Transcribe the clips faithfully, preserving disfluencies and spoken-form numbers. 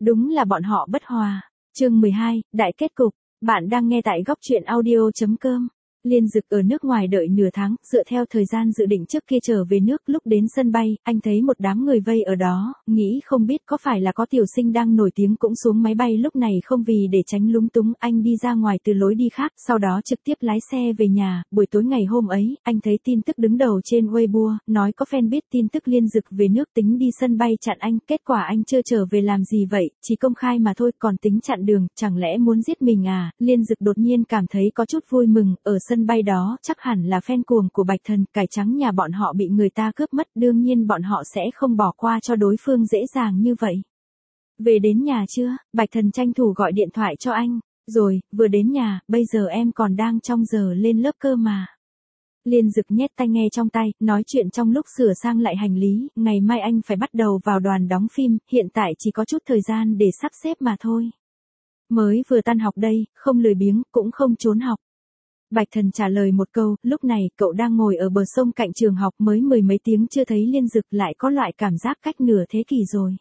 Đúng là bọn họ bất hòa. Chương mười hai, đại kết cục. Bạn đang nghe tại góc truyện audio chấm com. Liên Dực ở nước ngoài đợi nửa tháng, dựa theo thời gian dự định trước kia trở về nước, lúc đến sân bay, anh thấy một đám người vây ở đó, nghĩ không biết có phải là có tiểu sinh đang nổi tiếng cũng xuống máy bay. Lúc này không vì để tránh lúng túng, anh đi ra ngoài từ lối đi khác, sau đó trực tiếp lái xe về nhà. Buổi tối ngày hôm ấy, anh thấy tin tức đứng đầu trên Weibo, nói có fan biết tin tức Liên Dực về nước tính đi sân bay chặn anh, kết quả anh chưa trở về làm gì vậy, chỉ công khai mà thôi, còn tính chặn đường, chẳng lẽ muốn giết mình à? Liên Dực đột nhiên cảm thấy có chút vui mừng, ở sân bay đó chắc hẳn là fan cuồng của Bạch Thần, cải trắng nhà bọn họ bị người ta cướp mất, đương nhiên bọn họ sẽ không bỏ qua cho đối phương dễ dàng như vậy. Về đến nhà chưa? Bạch Thần tranh thủ gọi điện thoại cho anh. Rồi, vừa đến nhà, bây giờ em còn đang trong giờ lên lớp cơ mà. Liên Dực nhét tai nghe trong tay, nói chuyện trong lúc sửa sang lại hành lý, ngày mai anh phải bắt đầu vào đoàn đóng phim, hiện tại chỉ có chút thời gian để sắp xếp mà thôi. Mới vừa tan học đây, không lười biếng, cũng không trốn học. Bạch Thần trả lời một câu, lúc này cậu đang ngồi ở bờ sông cạnh trường học, mới mười mấy tiếng chưa thấy Liên Dực, lại có loại cảm giác cách nửa thế kỷ rồi.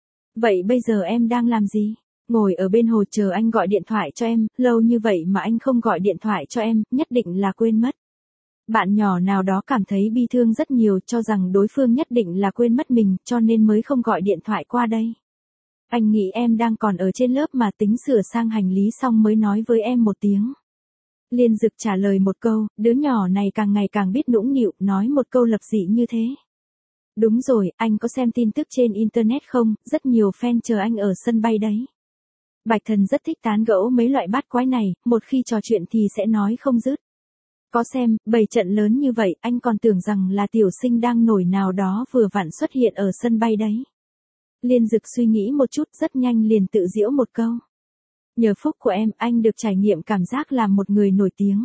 Vậy bây giờ em đang làm gì? Ngồi ở bên hồ chờ anh gọi điện thoại cho em, lâu như vậy mà anh không gọi điện thoại cho em, nhất định là quên mất. Bạn nhỏ nào đó cảm thấy bi thương rất nhiều, cho rằng đối phương nhất định là quên mất mình, cho nên mới không gọi điện thoại qua đây. Anh nghĩ em đang còn ở trên lớp mà, tính sửa sang hành lý xong mới nói với em một tiếng. Liên Dực trả lời một câu, đứa nhỏ này càng ngày càng biết nũng nịu, nói một câu lập dị như thế. Đúng rồi, anh có xem tin tức trên internet không, rất nhiều fan chờ anh ở sân bay đấy. Bạch Thần rất thích tán gẫu mấy loại bát quái này, một khi trò chuyện thì sẽ nói không dứt. Có xem, bầy trận lớn như vậy, anh còn tưởng rằng là tiểu sinh đang nổi nào đó vừa vặn xuất hiện ở sân bay đấy. Liên Dực suy nghĩ một chút, rất nhanh liền tự giễu một câu. Nhờ phúc của em, anh được trải nghiệm cảm giác làm một người nổi tiếng.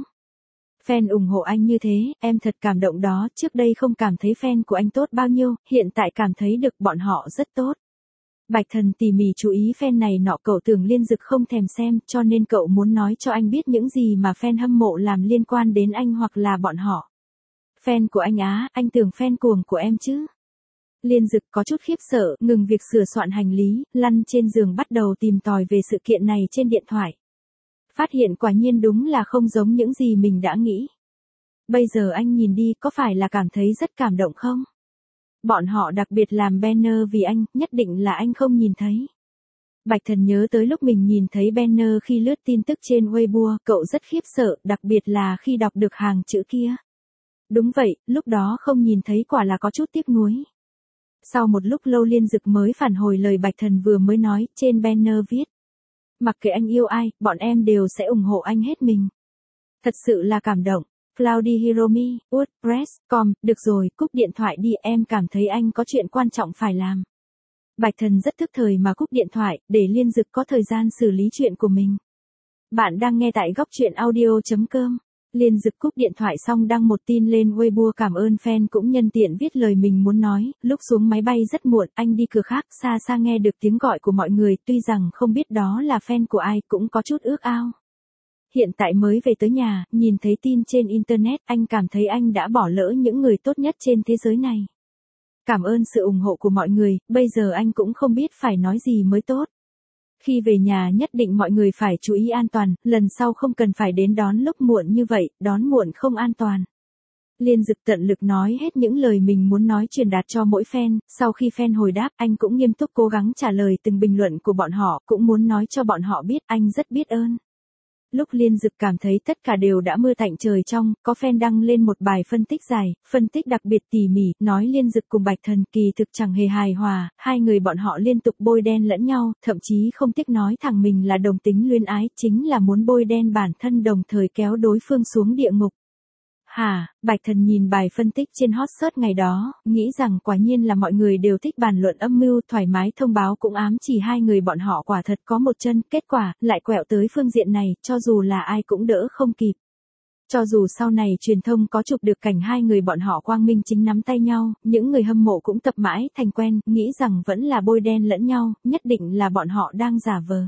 Fan ủng hộ anh như thế, em thật cảm động đó, trước đây không cảm thấy fan của anh tốt bao nhiêu, hiện tại cảm thấy được bọn họ rất tốt. Bạch Thần tỉ mỉ chú ý fan này nọ, cậu tưởng Liên Dực không thèm xem, cho nên cậu muốn nói cho anh biết những gì mà fan hâm mộ làm liên quan đến anh hoặc là bọn họ. Fan của anh á, anh tưởng fan cuồng của em chứ. Liên Dực có chút khiếp sợ, ngừng việc sửa soạn hành lý, lăn trên giường bắt đầu tìm tòi về sự kiện này trên điện thoại. Phát hiện quả nhiên đúng là không giống những gì mình đã nghĩ. Bây giờ anh nhìn đi, có phải là cảm thấy rất cảm động không? Bọn họ đặc biệt làm banner vì anh, nhất định là anh không nhìn thấy. Bạch Thần nhớ tới lúc mình nhìn thấy banner khi lướt tin tức trên Weibo, cậu rất khiếp sợ, đặc biệt là khi đọc được hàng chữ kia. Đúng vậy, lúc đó không nhìn thấy quả là có chút tiếc nuối. Sau một lúc lâu Liên Dực mới phản hồi lời Bạch Thần vừa mới nói, trên banner viết. Mặc kệ anh yêu ai, bọn em đều sẽ ủng hộ anh hết mình. Thật sự là cảm động. Cloudy Hiromi, WordPress chấm com, được rồi, cúp điện thoại đi, em cảm thấy anh có chuyện quan trọng phải làm. Bạch Thần rất thức thời mà cúp điện thoại, để Liên Dực có thời gian xử lý chuyện của mình. Bạn đang nghe tại góc truyện audio chấm com. Liên Dực cúp điện thoại xong đăng một tin lên Weibo cảm ơn fan, cũng nhân tiện viết lời mình muốn nói. Lúc xuống máy bay rất muộn, anh đi cửa khác, xa xa nghe được tiếng gọi của mọi người, tuy rằng không biết đó là fan của ai, cũng có chút ước ao. Hiện tại mới về tới nhà, nhìn thấy tin trên internet, anh cảm thấy anh đã bỏ lỡ những người tốt nhất trên thế giới này. Cảm ơn sự ủng hộ của mọi người, bây giờ anh cũng không biết phải nói gì mới tốt. Khi về nhà nhất định mọi người phải chú ý an toàn, lần sau không cần phải đến đón lúc muộn như vậy, đón muộn không an toàn. Liên Dực tận lực nói hết những lời mình muốn nói truyền đạt cho mỗi fan, sau khi fan hồi đáp, anh cũng nghiêm túc cố gắng trả lời từng bình luận của bọn họ, cũng muốn nói cho bọn họ biết anh rất biết ơn. Lúc Liên Dực cảm thấy tất cả đều đã mưa tạnh trời trong, có fan đăng lên một bài phân tích dài, phân tích đặc biệt tỉ mỉ, nói Liên Dực cùng Bạch Thần kỳ thực chẳng hề hài hòa, hai người bọn họ liên tục bôi đen lẫn nhau, thậm chí không tiếc nói thẳng mình là đồng tính luyến ái, chính là muốn bôi đen bản thân đồng thời kéo đối phương xuống địa ngục. Hả, Bạch Thần nhìn bài phân tích trên hot search ngày đó, nghĩ rằng quả nhiên là mọi người đều thích bàn luận âm mưu, thoải mái thông báo cũng ám chỉ hai người bọn họ quả thật có một chân, kết quả, lại quẹo tới phương diện này, cho dù là ai cũng đỡ không kịp. Cho dù sau này truyền thông có chụp được cảnh hai người bọn họ quang minh chính nắm tay nhau, những người hâm mộ cũng tập mãi thành quen, nghĩ rằng vẫn là bôi đen lẫn nhau, nhất định là bọn họ đang giả vờ.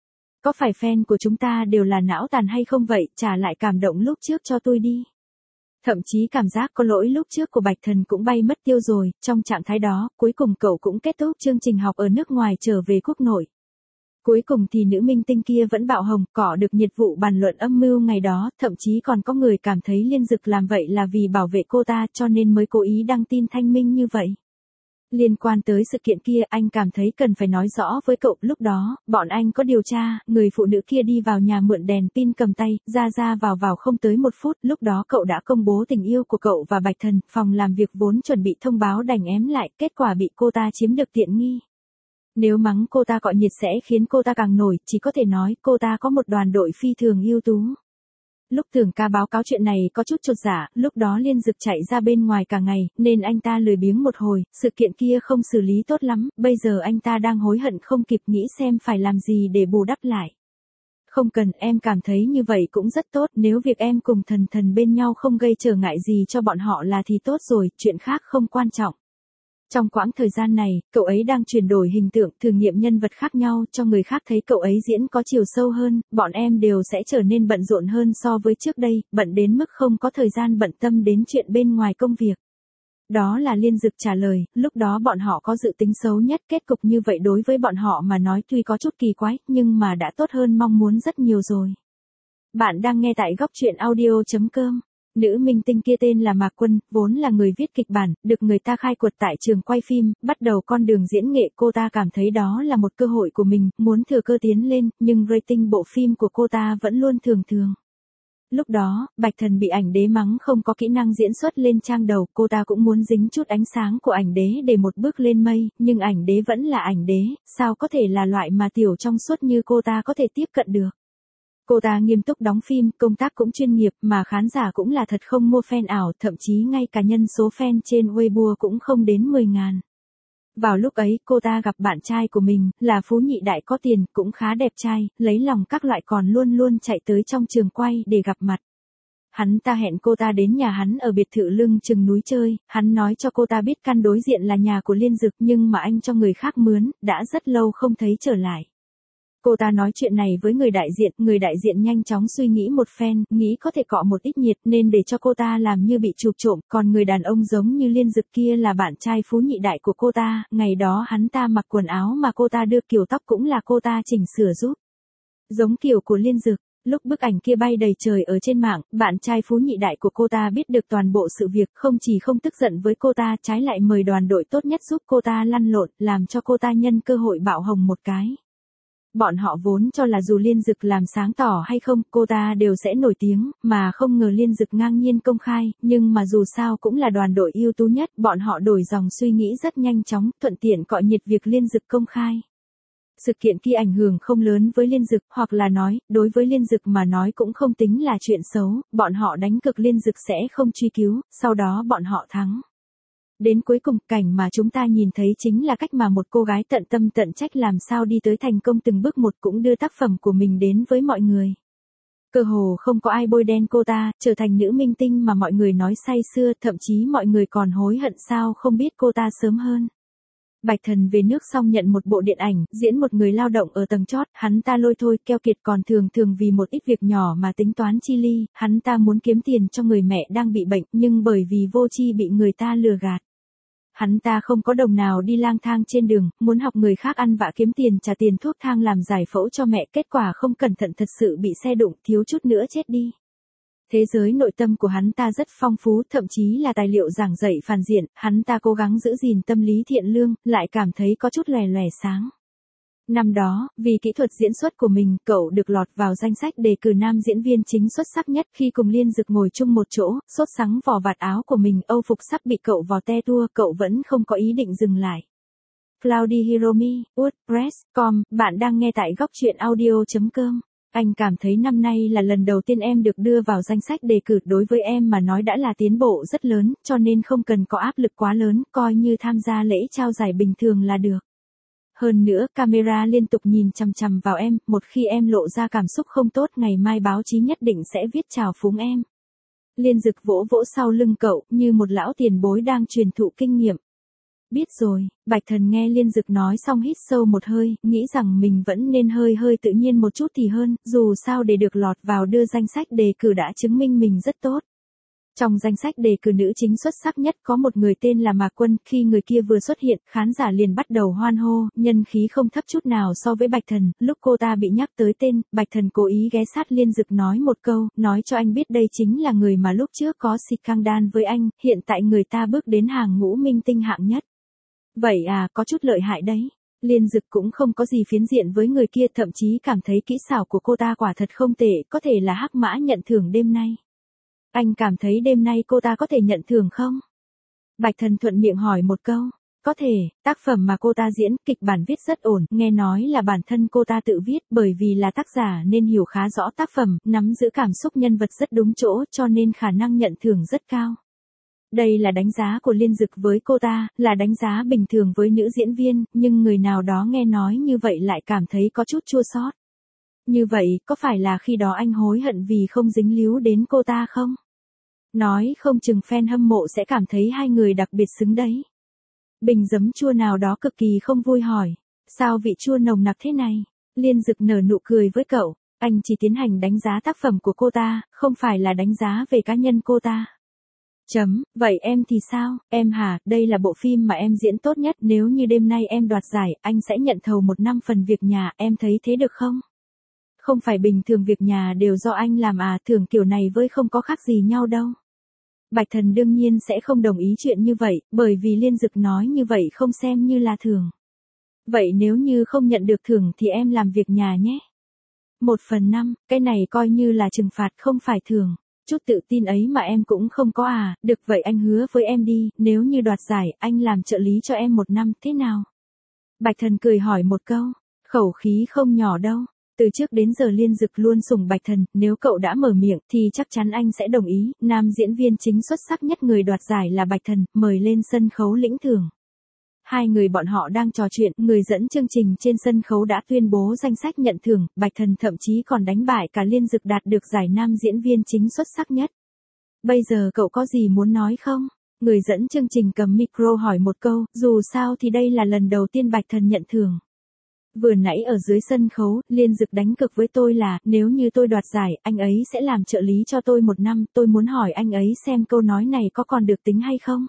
Có phải fan của chúng ta đều là não tàn hay không vậy, trả lại cảm động lúc trước cho tôi đi. Thậm chí cảm giác có lỗi lúc trước của Bạch Thần cũng bay mất tiêu rồi, trong trạng thái đó, cuối cùng cậu cũng kết thúc chương trình học ở nước ngoài trở về quốc nội. Cuối cùng thì nữ minh tinh kia vẫn bạo hồng, cỏ được nhiệt vụ bàn luận âm mưu ngày đó, thậm chí còn có người cảm thấy Liên Dực làm vậy là vì bảo vệ cô ta cho nên mới cố ý đăng tin thanh minh như vậy. Liên quan tới sự kiện kia, anh cảm thấy cần phải nói rõ với cậu, lúc đó, bọn anh có điều tra, người phụ nữ kia đi vào nhà mượn đèn pin cầm tay, ra ra vào vào không tới một phút, lúc đó cậu đã công bố tình yêu của cậu và Bạch Thần, phòng làm việc vốn chuẩn bị thông báo đành ém lại, kết quả bị cô ta chiếm được tiện nghi. Nếu mắng cô ta cọ nhiệt sẽ khiến cô ta càng nổi, chỉ có thể nói cô ta có một đoàn đội phi thường ưu tú. Lúc Tưởng Ca báo cáo chuyện này có chút chột dạ, lúc đó Liên Dực chạy ra bên ngoài cả ngày, nên anh ta lười biếng một hồi, sự kiện kia không xử lý tốt lắm, bây giờ anh ta đang hối hận không kịp nghĩ xem phải làm gì để bù đắp lại. Không cần, em cảm thấy như vậy cũng rất tốt, nếu việc em cùng Thần Thần bên nhau không gây trở ngại gì cho bọn họ là thì tốt rồi, chuyện khác không quan trọng. Trong quãng thời gian này, cậu ấy đang chuyển đổi hình tượng, thử nghiệm nhân vật khác nhau, cho người khác thấy cậu ấy diễn có chiều sâu hơn, bọn em đều sẽ trở nên bận rộn hơn so với trước đây, bận đến mức không có thời gian bận tâm đến chuyện bên ngoài công việc. Đó là Liên Dực trả lời, lúc đó bọn họ có dự tính xấu nhất, kết cục như vậy đối với bọn họ mà nói tuy có chút kỳ quái, nhưng mà đã tốt hơn mong muốn rất nhiều rồi. Bạn đang nghe tại góc truyện audio chấm com. Nữ minh tinh kia tên là Mạc Quân, vốn là người viết kịch bản, được người ta khai quật tại trường quay phim, bắt đầu con đường diễn nghệ, cô ta cảm thấy đó là một cơ hội của mình, muốn thừa cơ tiến lên, nhưng rating bộ phim của cô ta vẫn luôn thường thường. Lúc đó, Bạch Thần bị ảnh đế mắng không có kỹ năng diễn xuất lên trang đầu, cô ta cũng muốn dính chút ánh sáng của ảnh đế để một bước lên mây, nhưng ảnh đế vẫn là ảnh đế, sao có thể là loại mà tiểu trong suốt như cô ta có thể tiếp cận được. Cô ta nghiêm túc đóng phim, công tác cũng chuyên nghiệp, mà khán giả cũng là thật không mua fan ảo, thậm chí ngay cả nhân số fan trên Weibo cũng không đến mười ngàn. Vào lúc ấy, cô ta gặp bạn trai của mình, là phú nhị đại có tiền, cũng khá đẹp trai, lấy lòng các loại còn luôn luôn chạy tới trong trường quay để gặp mặt. Hắn ta hẹn cô ta đến nhà hắn ở biệt thự lưng chừng núi chơi, hắn nói cho cô ta biết căn đối diện là nhà của Liên Dực nhưng mà anh cho người khác mướn, đã rất lâu không thấy trở lại. Cô ta nói chuyện này với người đại diện, người đại diện nhanh chóng suy nghĩ một phen, nghĩ có thể cọ một ít nhiệt nên để cho cô ta làm như bị chụp trộm, còn người đàn ông giống như Liên Dực kia là bạn trai phú nhị đại của cô ta, ngày đó hắn ta mặc quần áo mà cô ta đưa kiểu tóc cũng là cô ta chỉnh sửa giúp. Giống kiểu của Liên Dực. Lúc bức ảnh kia bay đầy trời ở trên mạng, bạn trai phú nhị đại của cô ta biết được toàn bộ sự việc, không chỉ không tức giận với cô ta, trái lại mời đoàn đội tốt nhất giúp cô ta lăn lộn, làm cho cô ta nhân cơ hội bạo hồng một cái. Bọn họ vốn cho là dù Liên Dực làm sáng tỏ hay không, cô ta đều sẽ nổi tiếng, mà không ngờ Liên Dực ngang nhiên công khai, nhưng mà dù sao cũng là đoàn đội ưu tú nhất, bọn họ đổi dòng suy nghĩ rất nhanh chóng, thuận tiện cọ nhiệt việc Liên Dực công khai. Sự kiện kia ảnh hưởng không lớn với Liên Dực, hoặc là nói, đối với Liên Dực mà nói cũng không tính là chuyện xấu, bọn họ đánh cực Liên Dực sẽ không truy cứu, sau đó bọn họ thắng. Đến cuối cùng, cảnh mà chúng ta nhìn thấy chính là cách mà một cô gái tận tâm tận trách làm sao đi tới thành công từng bước một, cũng đưa tác phẩm của mình đến với mọi người. Cơ hồ không có ai bôi đen cô ta, trở thành nữ minh tinh mà mọi người nói say sưa, thậm chí mọi người còn hối hận sao không biết cô ta sớm hơn. Bạch Thần về nước xong nhận một bộ điện ảnh, diễn một người lao động ở tầng chót, hắn ta lôi thôi, keo kiệt còn thường thường vì một ít việc nhỏ mà tính toán chi ly, hắn ta muốn kiếm tiền cho người mẹ đang bị bệnh, nhưng bởi vì vô tri bị người ta lừa gạt. Hắn ta không có đồng nào đi lang thang trên đường, muốn học người khác ăn vạ kiếm tiền trả tiền thuốc thang làm giải phẫu cho mẹ, kết quả không cẩn thận thật sự bị xe đụng, thiếu chút nữa chết đi. Thế giới nội tâm của hắn ta rất phong phú, thậm chí là tài liệu giảng dạy phản diện, hắn ta cố gắng giữ gìn tâm lý thiện lương, lại cảm thấy có chút lòe lòe sáng. Năm đó, vì kỹ thuật diễn xuất của mình, cậu được lọt vào danh sách đề cử nam diễn viên chính xuất sắc nhất. Khi cùng Liên Dực ngồi chung một chỗ, sốt sắng vò vạt áo của mình, âu phục sắp bị cậu vò te tua, cậu vẫn không có ý định dừng lại. Cloudy Hiromi, WordPress chấm com, bạn đang nghe tại góc truyện audio chấm com. Anh cảm thấy năm nay là lần đầu tiên em được đưa vào danh sách đề cử, đối với em mà nói đã là tiến bộ rất lớn, cho nên không cần có áp lực quá lớn, coi như tham gia lễ trao giải bình thường là được. Hơn nữa, camera liên tục nhìn chằm chằm vào em, một khi em lộ ra cảm xúc không tốt, ngày mai báo chí nhất định sẽ viết chào phúng em. Liên Dực vỗ vỗ sau lưng cậu, như một lão tiền bối đang truyền thụ kinh nghiệm. Biết rồi. Bạch Thần nghe Liên Dực nói xong hít sâu một hơi, nghĩ rằng mình vẫn nên hơi hơi tự nhiên một chút thì hơn, dù sao để được lọt vào đưa danh sách đề cử đã chứng minh mình rất tốt. Trong danh sách đề cử nữ chính xuất sắc nhất có một người tên là Mạc Quân, khi người kia vừa xuất hiện, khán giả liền bắt đầu hoan hô, nhân khí không thấp chút nào so với Bạch Thần, lúc cô ta bị nhắc tới tên, Bạch Thần cố ý ghé sát Liên Dực nói một câu, nói cho anh biết đây chính là người mà lúc trước có scandal với anh, hiện tại người ta bước đến hàng ngũ minh tinh hạng nhất. Vậy à, có chút lợi hại đấy. Liên Dực cũng không có gì phiến diện với người kia, thậm chí cảm thấy kỹ xảo của cô ta quả thật không tệ, có thể là hắc mã nhận thưởng đêm nay. Anh cảm thấy đêm nay cô ta có thể nhận thưởng không? Bạch Thần thuận miệng hỏi một câu. Có thể, tác phẩm mà cô ta diễn, kịch bản viết rất ổn, nghe nói là bản thân cô ta tự viết, bởi vì là tác giả nên hiểu khá rõ tác phẩm, nắm giữ cảm xúc nhân vật rất đúng chỗ, cho nên khả năng nhận thưởng rất cao. Đây là đánh giá của Liên Dực với cô ta, là đánh giá bình thường với nữ diễn viên, nhưng người nào đó nghe nói như vậy lại cảm thấy có chút chua xót. Như vậy, có phải là khi đó anh hối hận vì không dính líu đến cô ta không? Nói không chừng fan hâm mộ sẽ cảm thấy hai người đặc biệt xứng đấy. Bình giấm chua nào đó cực kỳ không vui hỏi, sao vị chua nồng nặc thế này? Liên Dực nở nụ cười với cậu, anh chỉ tiến hành đánh giá tác phẩm của cô ta, không phải là đánh giá về cá nhân cô ta. Chấm, vậy em thì sao, em hả, đây là bộ phim mà em diễn tốt nhất, nếu như đêm nay em đoạt giải, anh sẽ nhận thầu một năm phần việc nhà, em thấy thế được không? Không phải bình thường việc nhà đều do anh làm à, thưởng kiểu này với không có khác gì nhau đâu. Bạch Thần đương nhiên sẽ không đồng ý chuyện như vậy, bởi vì Liên Dực nói như vậy không xem như là thưởng. Vậy nếu như không nhận được thưởng thì em làm việc nhà nhé. Một phần năm, cái này coi như là trừng phạt không phải thưởng. Chút tự tin ấy mà em cũng không có à, được vậy anh hứa với em đi, nếu như đoạt giải, anh làm trợ lý cho em một năm, thế nào? Bạch Thần cười hỏi một câu, khẩu khí không nhỏ đâu. Từ trước đến giờ Liên Dực luôn sủng Bạch Thần, nếu cậu đã mở miệng thì chắc chắn anh sẽ đồng ý. Nam diễn viên chính xuất sắc nhất người đoạt giải là Bạch Thần, mời lên sân khấu lĩnh thưởng. Hai người bọn họ đang trò chuyện, người dẫn chương trình trên sân khấu đã tuyên bố danh sách nhận thưởng, Bạch Thần thậm chí còn đánh bại cả Liên Dực đạt được giải nam diễn viên chính xuất sắc nhất. Bây giờ cậu có gì muốn nói không? Người dẫn chương trình cầm micro hỏi một câu, dù sao thì đây là lần đầu tiên Bạch Thần nhận thưởng. Vừa nãy ở dưới sân khấu, Liên Dực đánh cược với tôi là, nếu như tôi đoạt giải, anh ấy sẽ làm trợ lý cho tôi một năm, tôi muốn hỏi anh ấy xem câu nói này có còn được tính hay không?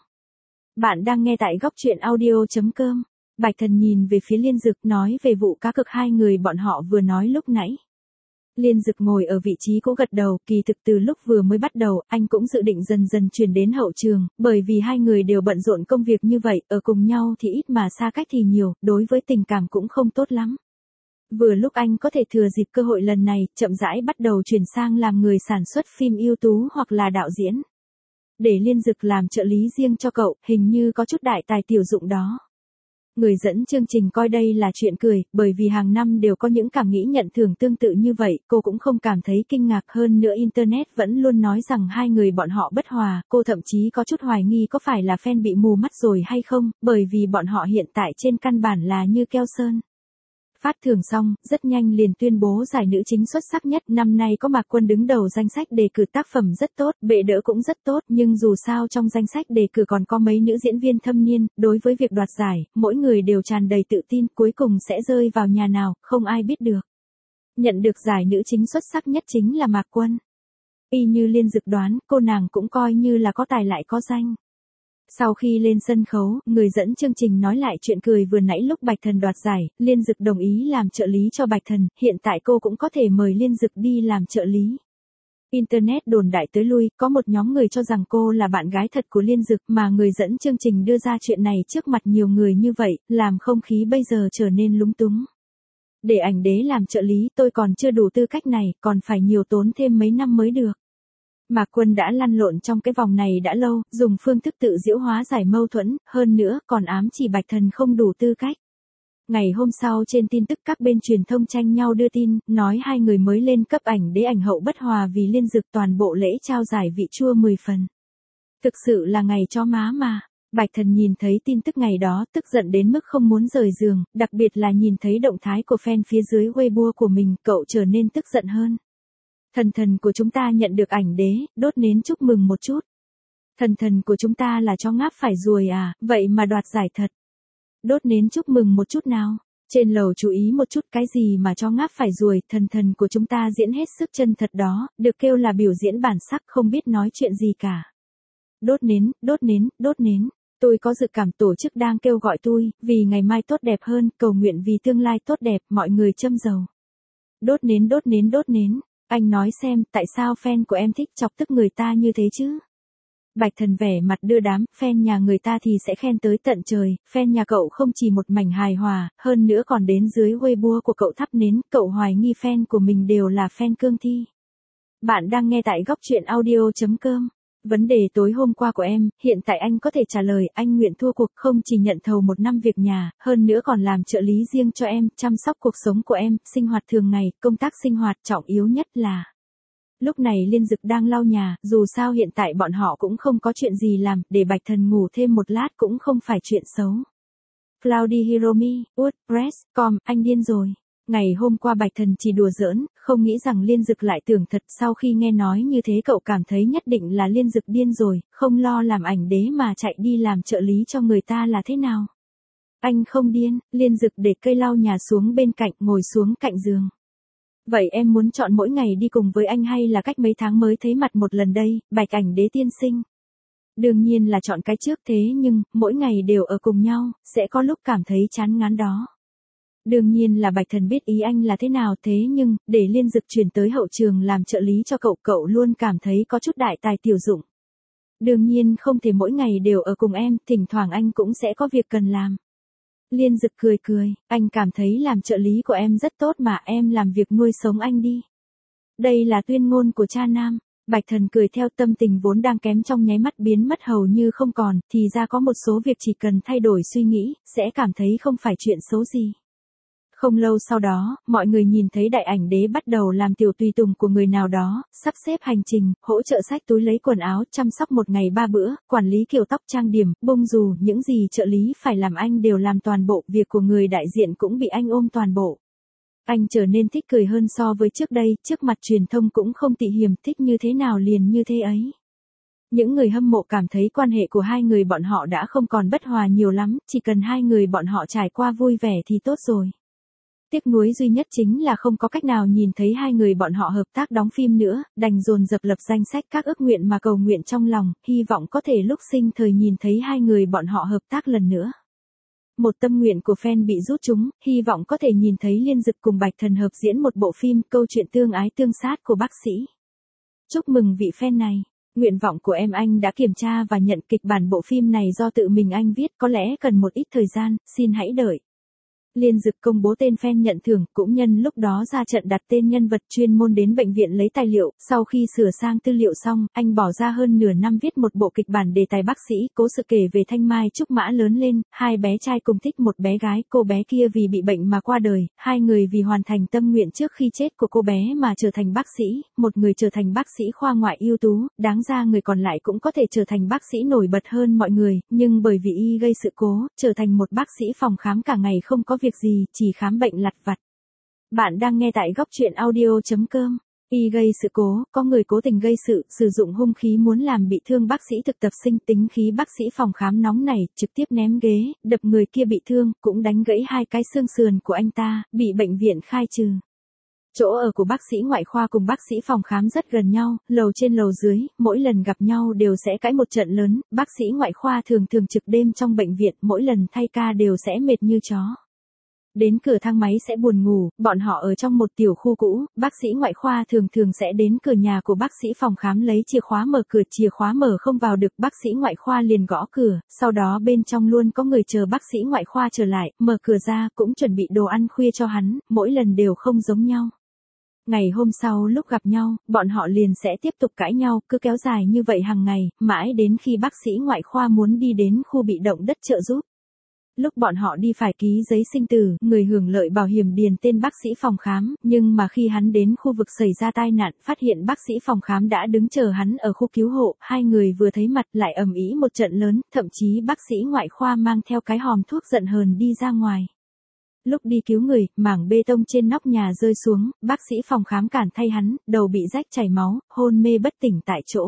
Bạn đang nghe tại góc truyện audio.com. Bạch Thần nhìn về phía Liên Dực nói về vụ cá cược hai người bọn họ vừa nói lúc nãy. Liên Dực ngồi ở vị trí cũ gật đầu, kỳ thực từ lúc vừa mới bắt đầu, anh cũng dự định dần dần chuyển đến hậu trường, bởi vì hai người đều bận rộn công việc như vậy, ở cùng nhau thì ít mà xa cách thì nhiều, đối với tình cảm cũng không tốt lắm. Vừa lúc anh có thể thừa dịp cơ hội lần này, chậm rãi bắt đầu chuyển sang làm người sản xuất phim ưu tú hoặc là đạo diễn. Để Liên Dực làm trợ lý riêng cho cậu, hình như có chút đại tài tiểu dụng đó. Người dẫn chương trình coi đây là chuyện cười, bởi vì hàng năm đều có những cảm nghĩ nhận thưởng tương tự như vậy, cô cũng không cảm thấy kinh ngạc, hơn nữa Internet vẫn luôn nói rằng hai người bọn họ bất hòa, cô thậm chí có chút hoài nghi có phải là fan bị mù mắt rồi hay không, bởi vì bọn họ hiện tại trên căn bản là như keo sơn. Phát thưởng xong, rất nhanh liền tuyên bố giải nữ chính xuất sắc nhất, năm nay có Mạc Quân đứng đầu danh sách đề cử, tác phẩm rất tốt, bệ đỡ cũng rất tốt, nhưng dù sao trong danh sách đề cử còn có mấy nữ diễn viên thâm niên, đối với việc đoạt giải, mỗi người đều tràn đầy tự tin, cuối cùng sẽ rơi vào nhà nào, không ai biết được. Nhận được giải nữ chính xuất sắc nhất chính là Mạc Quân. Y như Liên Dực đoán, cô nàng cũng coi như là có tài lại có danh. Sau khi lên sân khấu, người dẫn chương trình nói lại chuyện cười vừa nãy lúc Bạch Thần đoạt giải, Liên Dực đồng ý làm trợ lý cho Bạch Thần, hiện tại cô cũng có thể mời Liên Dực đi làm trợ lý. Internet đồn đại tới lui, có một nhóm người cho rằng cô là bạn gái thật của Liên Dực, mà người dẫn chương trình đưa ra chuyện này trước mặt nhiều người như vậy, làm không khí bây giờ trở nên lúng túng. Để ảnh đế làm trợ lý, tôi còn chưa đủ tư cách này, còn phải nhiều tốn thêm mấy năm mới được. Mạc Quân đã lăn lộn trong cái vòng này đã lâu, dùng phương thức tự giễu hóa giải mâu thuẫn, hơn nữa còn ám chỉ Bạch Thần không đủ tư cách. Ngày hôm sau trên tin tức các bên truyền thông tranh nhau đưa tin, nói hai người mới lên cấp ảnh đế ảnh hậu bất hòa vì Liên Dực toàn bộ lễ trao giải vị chua mười phần. Thực sự là ngày cho má mà. Bạch Thần nhìn thấy tin tức ngày đó tức giận đến mức không muốn rời giường, đặc biệt là nhìn thấy động thái của fan phía dưới Weibo của mình, cậu trở nên tức giận hơn. Thần thần của chúng ta nhận được ảnh đế, đốt nến chúc mừng một chút. Thần thần của chúng ta là cho ngáp phải ruồi à, vậy mà đoạt giải thật. Đốt nến chúc mừng một chút nào. Trên lầu chú ý một chút, cái gì mà cho ngáp phải ruồi, thần thần của chúng ta diễn hết sức chân thật đó, được kêu là biểu diễn bản sắc, không biết nói chuyện gì cả. Đốt nến, đốt nến, đốt nến. Tôi có dự cảm tổ chức đang kêu gọi tôi, vì ngày mai tốt đẹp hơn, cầu nguyện vì tương lai tốt đẹp, mọi người châm dầu. Đốt nến, đốt nến, đốt nến. Anh nói xem, tại sao fan của em thích chọc tức người ta như thế chứ? Bạch Thần vẻ mặt đưa đám, fan nhà người ta thì sẽ khen tới tận trời, fan nhà cậu không chỉ một mảnh hài hòa, hơn nữa còn đến dưới Weibo của cậu thắp nến, cậu hoài nghi fan của mình đều là fan cương thi. Bạn đang nghe tại góc truyện audio.com. Vấn đề tối hôm qua của em, hiện tại anh có thể trả lời, anh nguyện thua cuộc, không chỉ nhận thầu một năm việc nhà, hơn nữa còn làm trợ lý riêng cho em, chăm sóc cuộc sống của em, sinh hoạt thường ngày, công tác sinh hoạt, trọng yếu nhất là... Lúc này Liên Dực đang lau nhà, dù sao hiện tại bọn họ cũng không có chuyện gì làm, để Bạch Thần ngủ thêm một lát cũng không phải chuyện xấu. Cloudy Hiromi, WordPress, com, anh điên rồi. Ngày hôm qua Bạch Thần chỉ đùa giỡn, không nghĩ rằng Liên Dực lại tưởng thật, sau khi nghe nói như thế cậu cảm thấy nhất định là Liên Dực điên rồi, không lo làm ảnh đế mà chạy đi làm trợ lý cho người ta là thế nào. Anh không điên, Liên Dực để cây lau nhà xuống bên cạnh, ngồi xuống cạnh giường. Vậy em muốn chọn mỗi ngày đi cùng với anh hay là cách mấy tháng mới thấy mặt một lần đây, Bạch ảnh đế tiên sinh? Đương nhiên là chọn cái trước, thế nhưng, mỗi ngày đều ở cùng nhau, sẽ có lúc cảm thấy chán ngán đó. Đương nhiên là Bạch Thần biết ý anh là thế nào, thế nhưng, để Liên Dực chuyển tới hậu trường làm trợ lý cho cậu, cậu luôn cảm thấy có chút đại tài tiểu dụng. Đương nhiên không thể mỗi ngày đều ở cùng em, thỉnh thoảng anh cũng sẽ có việc cần làm. Liên Dực cười cười, anh cảm thấy làm trợ lý của em rất tốt mà, em làm việc nuôi sống anh đi. Đây là tuyên ngôn của cha nam. Bạch Thần cười theo, tâm tình vốn đang kém trong nháy mắt biến mất hầu như không còn, thì ra có một số việc chỉ cần thay đổi suy nghĩ, sẽ cảm thấy không phải chuyện xấu gì. Không lâu sau đó, mọi người nhìn thấy đại ảnh đế bắt đầu làm tiểu tùy tùng của người nào đó, sắp xếp hành trình, hỗ trợ xách túi lấy quần áo, chăm sóc một ngày ba bữa, quản lý kiểu tóc trang điểm, bông dù, những gì trợ lý phải làm anh đều làm toàn bộ, việc của người đại diện cũng bị anh ôm toàn bộ. Anh trở nên thích cười hơn so với trước đây, trước mặt truyền thông cũng không tị hiềm, thích như thế nào liền như thế ấy. Những người hâm mộ cảm thấy quan hệ của hai người bọn họ đã không còn bất hòa nhiều lắm, chỉ cần hai người bọn họ trải qua vui vẻ thì tốt rồi. Tiếc nuối duy nhất chính là không có cách nào nhìn thấy hai người bọn họ hợp tác đóng phim nữa, đành dồn dập lập danh sách các ước nguyện mà cầu nguyện trong lòng, hy vọng có thể lúc sinh thời nhìn thấy hai người bọn họ hợp tác lần nữa. Một tâm nguyện của fan bị rút trúng, hy vọng có thể nhìn thấy Liên Dực cùng Bạch Thần hợp diễn một bộ phim câu chuyện tương ái tương sát của bác sĩ. Chúc mừng vị fan này. Nguyện vọng của em anh đã kiểm tra và nhận kịch bản bộ phim này do tự mình anh viết, có lẽ cần một ít thời gian, xin hãy đợi. Liên Dực công bố tên fan nhận thưởng, cũng nhân lúc đó ra trận đặt tên nhân vật chuyên môn đến bệnh viện lấy tài liệu, sau khi sửa sang tư liệu xong, anh bỏ ra hơn nửa năm viết một bộ kịch bản đề tài bác sĩ, cố sự kể về Thanh Mai Trúc Mã lớn lên, hai bé trai cùng thích một bé gái, cô bé kia vì bị bệnh mà qua đời, hai người vì hoàn thành tâm nguyện trước khi chết của cô bé mà trở thành bác sĩ, một người trở thành bác sĩ khoa ngoại ưu tú, đáng ra người còn lại cũng có thể trở thành bác sĩ nổi bật hơn mọi người, nhưng bởi vì y gây sự cố, trở thành một bác sĩ phòng khám cả ngày không có việc gì, chỉ khám bệnh lặt vặt. Bạn đang nghe tại góc truyện audio.com. Y gây sự cố, có người cố tình gây sự, sử dụng hung khí muốn làm bị thương bác sĩ thực tập sinh, tính khí bác sĩ phòng khám nóng này, trực tiếp ném ghế, đập người kia bị thương, cũng đánh gãy hai cái xương sườn của anh ta, bị bệnh viện khai trừ. Chỗ ở của bác sĩ ngoại khoa cùng bác sĩ phòng khám rất gần nhau, lầu trên lầu dưới, mỗi lần gặp nhau đều sẽ cãi một trận lớn, bác sĩ ngoại khoa thường thường trực đêm trong bệnh viện, mỗi lần thay ca đều sẽ mệt như chó. Đến cửa thang máy sẽ buồn ngủ, bọn họ ở trong một tiểu khu cũ, bác sĩ ngoại khoa thường thường sẽ đến cửa nhà của bác sĩ phòng khám lấy chìa khóa mở cửa, chìa khóa mở không vào được, bác sĩ ngoại khoa liền gõ cửa, sau đó bên trong luôn có người chờ bác sĩ ngoại khoa trở lại, mở cửa ra, cũng chuẩn bị đồ ăn khuya cho hắn, mỗi lần đều không giống nhau. Ngày hôm sau lúc gặp nhau, bọn họ liền sẽ tiếp tục cãi nhau, cứ kéo dài như vậy hàng ngày, mãi đến khi bác sĩ ngoại khoa muốn đi đến khu bị động đất trợ giúp. Lúc bọn họ đi phải ký giấy sinh tử, người hưởng lợi bảo hiểm điền tên bác sĩ phòng khám, nhưng mà khi hắn đến khu vực xảy ra tai nạn, phát hiện bác sĩ phòng khám đã đứng chờ hắn ở khu cứu hộ, hai người vừa thấy mặt lại ầm ĩ một trận lớn, thậm chí bác sĩ ngoại khoa mang theo cái hòm thuốc giận hờn đi ra ngoài. Lúc đi cứu người, mảng bê tông trên nóc nhà rơi xuống, bác sĩ phòng khám cản thay hắn, đầu bị rách chảy máu, hôn mê bất tỉnh tại chỗ.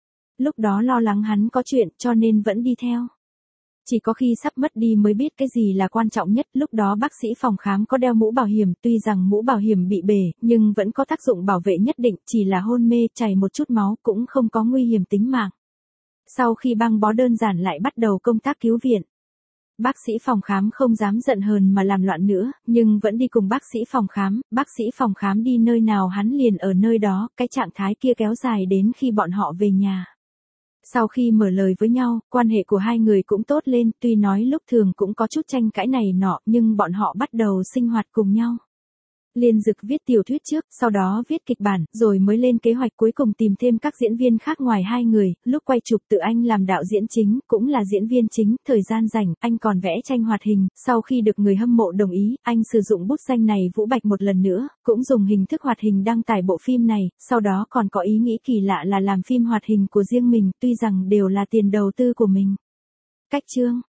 Lúc đó lo lắng hắn có chuyện cho nên vẫn đi theo. Chỉ có khi sắp mất đi mới biết cái gì là quan trọng nhất, lúc đó bác sĩ phòng khám có đeo mũ bảo hiểm, tuy rằng mũ bảo hiểm bị bể, nhưng vẫn có tác dụng bảo vệ nhất định, chỉ là hôn mê, chảy một chút máu, cũng không có nguy hiểm tính mạng. Sau khi băng bó đơn giản lại bắt đầu công tác cứu viện. Bác sĩ phòng khám không dám giận hờn mà làm loạn nữa, nhưng vẫn đi cùng bác sĩ phòng khám, bác sĩ phòng khám đi nơi nào hắn liền ở nơi đó, cái trạng thái kia kéo dài đến khi bọn họ về nhà. Sau khi mở lời với nhau, quan hệ của hai người cũng tốt lên, tuy nói lúc thường cũng có chút tranh cãi này nọ, nhưng bọn họ bắt đầu sinh hoạt cùng nhau. Liên Dực viết tiểu thuyết trước, sau đó viết kịch bản, rồi mới lên kế hoạch cuối cùng tìm thêm các diễn viên khác ngoài hai người, lúc quay chụp tự anh làm đạo diễn chính, cũng là diễn viên chính, thời gian rảnh, anh còn vẽ tranh hoạt hình, sau khi được người hâm mộ đồng ý, anh sử dụng bút danh này Vũ Bạch một lần nữa, cũng dùng hình thức hoạt hình đăng tải bộ phim này, sau đó còn có ý nghĩ kỳ lạ là làm phim hoạt hình của riêng mình, tuy rằng đều là tiền đầu tư của mình. Cách chương